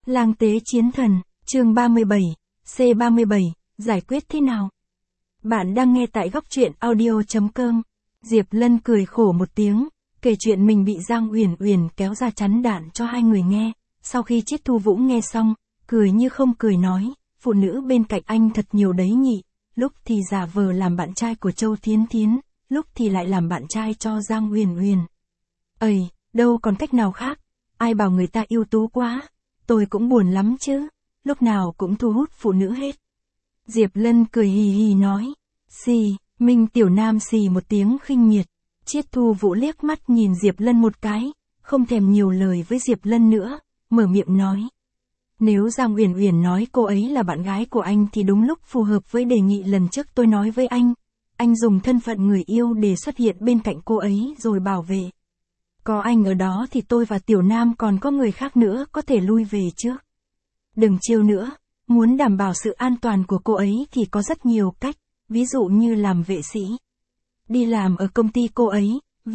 Lang tế chiến thần, chương 37, C37, giải quyết thế nào? Bạn đang nghe tại góc truyện audio.com. Diệp Lân cười khổ một tiếng, kể chuyện mình bị Giang Uyển Uyển kéo ra chắn đạn cho hai người nghe. Sau khi Chiết Thu Vũ nghe xong, cười như không cười nói, phụ nữ bên cạnh anh thật nhiều đấy nhỉ, lúc thì giả vờ làm bạn trai của Châu Thiến Thiến, lúc thì lại làm bạn trai cho Giang Uyển Uyển. Ây, đâu còn cách nào khác, ai bảo người ta ưu tú quá, tôi cũng buồn lắm chứ, lúc nào cũng thu hút phụ nữ hết. Diệp Lân cười hì hì nói, xì, Minh Tiểu Nam xì một tiếng khinh miệt. Chiết Thu Vũ liếc mắt nhìn Diệp Lân một cái, không thèm nhiều lời với Diệp Lân nữa, mở miệng nói. Nếu Giang Uyển Uyển nói cô ấy là bạn gái của anh thì đúng lúc phù hợp với đề nghị lần trước tôi nói với anh dùng thân phận người yêu để xuất hiện bên cạnh cô ấy rồi bảo vệ. Có anh ở đó thì tôi và Tiểu Nam còn có người khác nữa có thể lui về trước. Đừng trêu nữa, muốn đảm bảo sự an toàn của cô ấy thì có rất nhiều cách, ví dụ như làm vệ sĩ. Đi làm ở công ty cô ấy,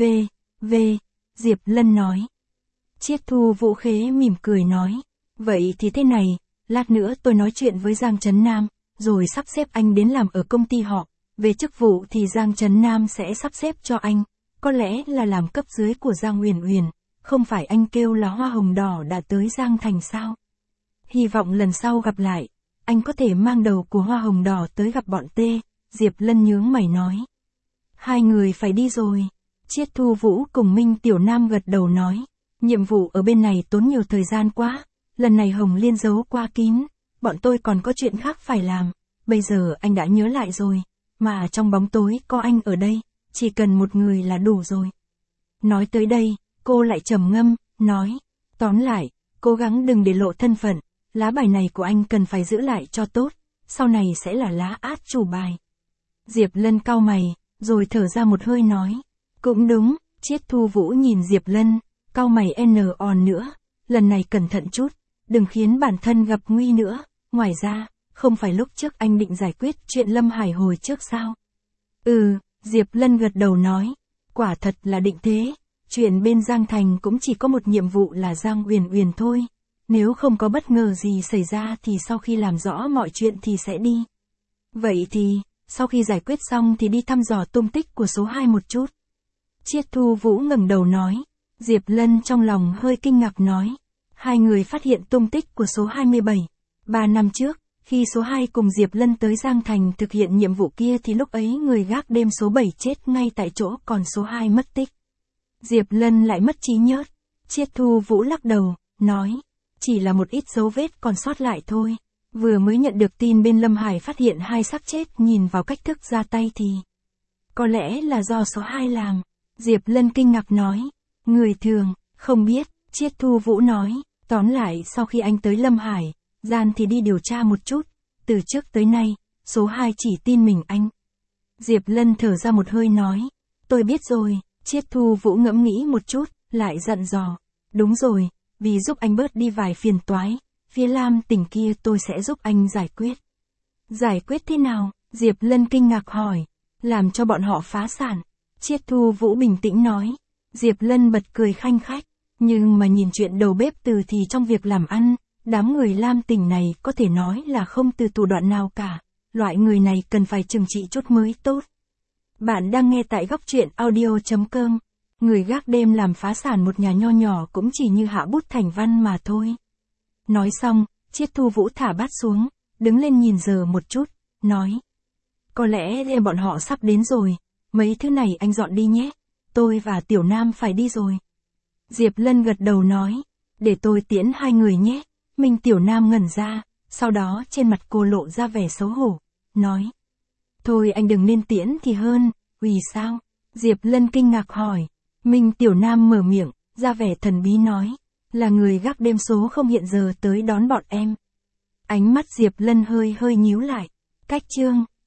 Diệp Lân nói. Chiết Thu Vũ khế mỉm cười nói, vậy thì thế này, lát nữa tôi nói chuyện với Giang Trấn Nam, rồi sắp xếp anh đến làm ở công ty họ, về chức vụ thì Giang Trấn Nam sẽ sắp xếp cho anh, có lẽ là làm cấp dưới của Giang Uyển Uyển, không phải anh kêu là hoa hồng đỏ đã tới Giang Thành sao? Hy vọng lần sau gặp lại, anh có thể mang đầu của hoa hồng đỏ tới gặp bọn T, Diệp Lân nhướng mày nói. Hai người phải đi rồi. Chiết Thu Vũ cùng Minh Tiểu Nam gật đầu nói, nhiệm vụ ở bên này tốn nhiều thời gian quá, lần này Hồng Liên giấu qua kín, bọn tôi còn có chuyện khác phải làm, bây giờ anh đã nhớ lại rồi, mà trong bóng tối có anh ở đây, chỉ cần một người là đủ rồi. Nói tới đây, cô lại trầm ngâm, nói, tóm lại, cố gắng đừng để lộ thân phận, lá bài này của anh cần phải giữ lại cho tốt, sau này sẽ là lá át chủ bài. Diệp Lân cau mày, rồi thở ra một hơi nói, cũng đúng. Chiết Thu Vũ nhìn Diệp Lân, cau mày nữa, lần này cẩn thận chút, đừng khiến bản thân gặp nguy nữa, ngoài ra, không phải lúc trước anh định giải quyết chuyện Lâm Hải hồi trước sao? Diệp Lân gật đầu nói, quả thật là định thế, chuyện bên Giang Thành cũng chỉ có một nhiệm vụ là Giang Uyển Uyển thôi, nếu không có bất ngờ gì xảy ra thì sau khi làm rõ mọi chuyện thì sẽ đi. Vậy thì, sau khi giải quyết xong thì đi thăm dò tung tích của số 2 một chút. Chiết Thu Vũ ngẩng đầu nói, Diệp Lân trong lòng hơi kinh ngạc nói, hai người phát hiện tung tích của số 27. 3 năm trước, khi số 2 cùng Diệp Lân tới Giang Thành thực hiện nhiệm vụ kia thì lúc ấy người gác đêm số 7 chết ngay tại chỗ còn số 2 mất tích. Diệp Lân lại mất trí nhớt. Chiết Thu Vũ lắc đầu, nói, chỉ là một ít dấu vết còn sót lại thôi. Vừa mới nhận được tin bên Lâm Hải phát hiện 2 xác chết nhìn vào cách thức ra tay thì có lẽ là do số 2 làm. Diệp Lân kinh ngạc nói, người thường, không biết. Chiết Thu Vũ nói, tóm lại sau khi anh tới Lâm Hải, Gian thì đi điều tra một chút, từ trước tới nay, số 2 chỉ tin mình anh. Diệp Lân thở ra một hơi nói, tôi biết rồi. Chiết Thu Vũ ngẫm nghĩ một chút, lại dặn dò, đúng rồi, vì giúp anh bớt đi vài phiền toái, phía Lam tỉnh kia tôi sẽ giúp anh giải quyết. Giải quyết thế nào? Diệp Lân kinh ngạc hỏi, làm cho bọn họ phá sản. Chiết Thu Vũ bình tĩnh nói. Diệp Lân bật cười khanh khách, nhưng mà nhìn chuyện đầu bếp từ thì trong việc làm ăn, đám người Lam tỉnh này có thể nói là không từ thủ đoạn nào cả, loại người này cần phải trừng trị chút mới tốt. Bạn đang nghe tại góc truyện audio.com, người gác đêm làm phá sản một nhà nho nhỏ cũng chỉ như hạ bút thành văn mà thôi. Nói xong, Chiết Thu Vũ thả bát xuống, đứng lên nhìn giờ một chút, nói, có lẽ bọn họ sắp đến rồi, mấy thứ này anh dọn đi nhé, tôi và Tiểu Nam phải đi rồi. Diệp Lân gật đầu nói, để tôi tiễn hai người nhé. Minh Tiểu Nam ngẩn ra, sau đó trên mặt cô lộ ra vẻ xấu hổ, nói, thôi anh đừng nên tiễn thì hơn. Vì sao? Diệp Lân kinh ngạc hỏi. Minh Tiểu Nam mở miệng, ra vẻ thần bí nói, là người gác đêm số không hiện giờ tới đón bọn em. Ánh mắt Diệp Lân hơi nhíu lại, cách chương.